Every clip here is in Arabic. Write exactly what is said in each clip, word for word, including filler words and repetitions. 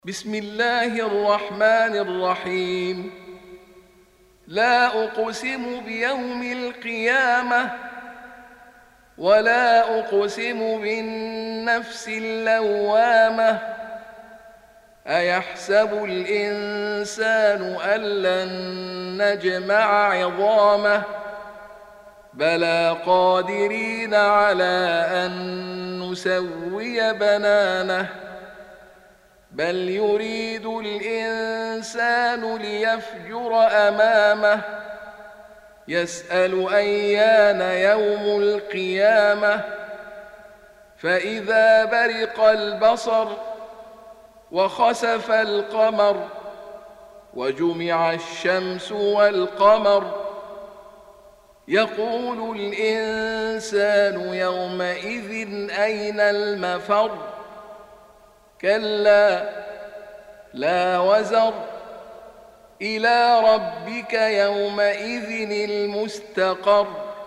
بسم الله الرحمن الرحيم. لا أقسم بيوم القيامة ولا أقسم بالنفس اللوامة. أيحسب الإنسان أن لن نجمع عظامه بلى قادرين على أن نسوي بنانه بل يريد الإنسان ليفجر أمامه يسأل أيان يوم القيامة فإذا برق البصر وخسف القمر وجمع الشمس والقمر يقول الإنسان يومئذ أين المفر كلا لا وزر إلى ربك يومئذ المستقر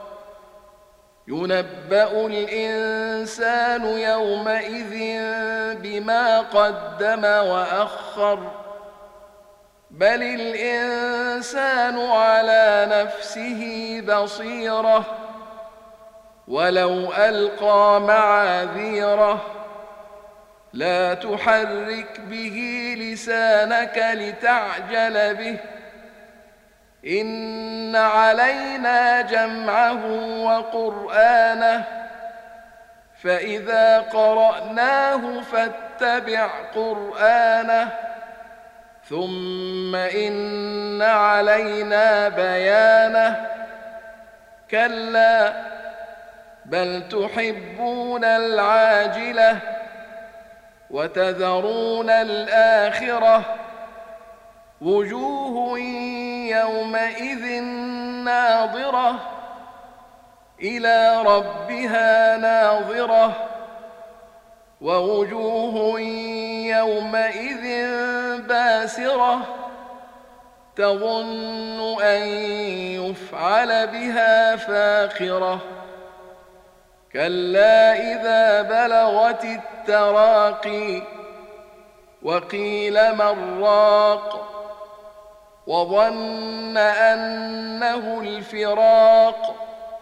ينبأ الإنسان يومئذ بما قدم وأخر بل الإنسان على نفسه بصيرة ولو ألقى معاذيره لا تحرك به لسانك لتعجل به إن علينا جمعه وقرآنه فإذا قرأناه فاتبع قرآنه ثم إن علينا بيانه كلا بل تحبون العاجلة وتذرون الآخرة وجوه يومئذ ناظرة إلى ربها ناظرة ووجوه يومئذ باسرة تظن أن يفعل بها فاقرة كلا إذا بلغت التراقي وقيل من راق وظن أنه الفراق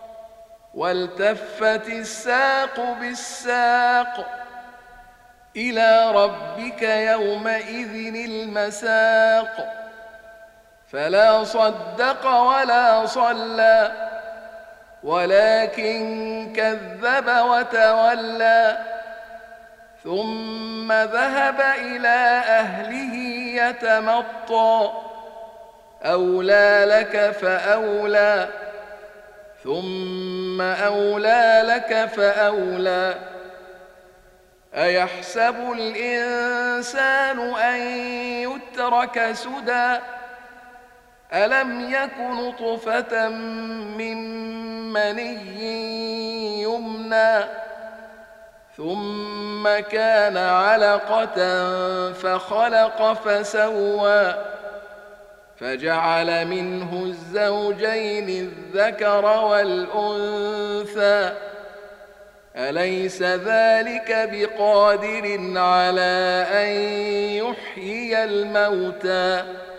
والتفت الساق بالساق إلى ربك يومئذ المساق فلا صدق ولا صلى ولكن كذب وتولى ثم ذهب إلى أهله يتمطى أولى لك فأولى ثم أولى لك فأولى أيحسب الإنسان أن يترك سدى ألم يك نطفة من مني يمنى ثم كان علقة فخلق فسوى فجعل منه الزوجين الذكر والأنثى أليس ذلك بقادر على أن يحيي الموتى